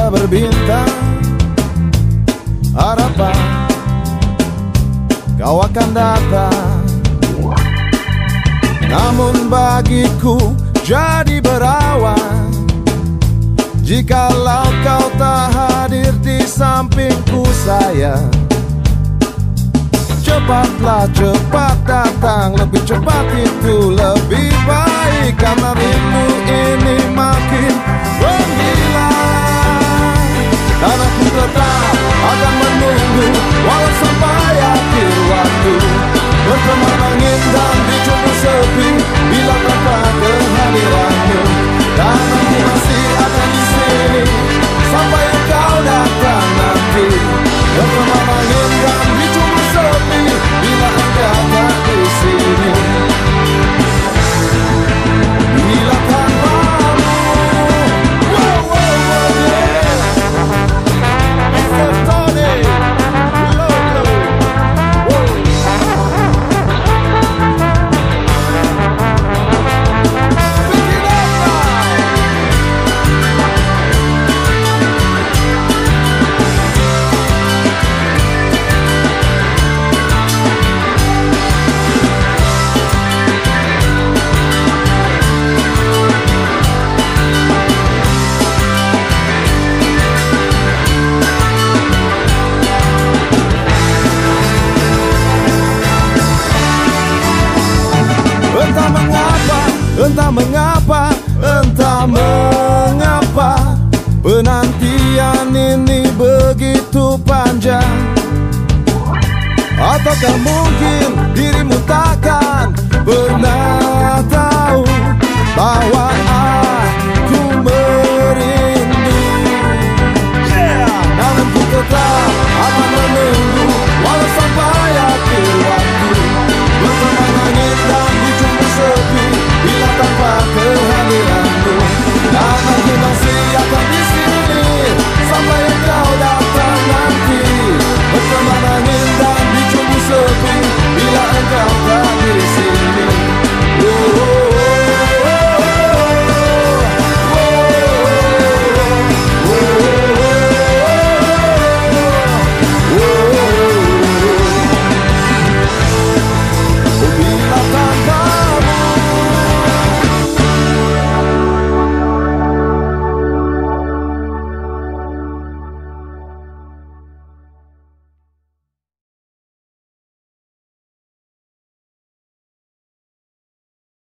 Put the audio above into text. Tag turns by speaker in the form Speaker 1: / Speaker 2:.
Speaker 1: mata berbintang, harapan kau akan datang. Namun bagiku jadi berawan jikalau kau tak hadir di sampingku sayang. Cepatlah, cepat datang, lebih cepat itu lebih baik, karena rindu ini makin menggila. Dan aku tetap akan menunggu walau sampai akhir waktu, berteman angin dan dicumbu sepi bila tanpa kehadiranmu. Dan aku masih akan di sini sampai engkau datang nanti, berteman angin dan dicumbu sepi bila engkau tak di sini. Bila tanpamu, wow, wow, wow, yeah. Mr. Tony, blow, blow, wow. Pick it up now. Entah mengapa penantian ini begitu panjang. Ataukah mungkin dirimu takkan pernah tahu bahwa aku merindu. Namun ku tetap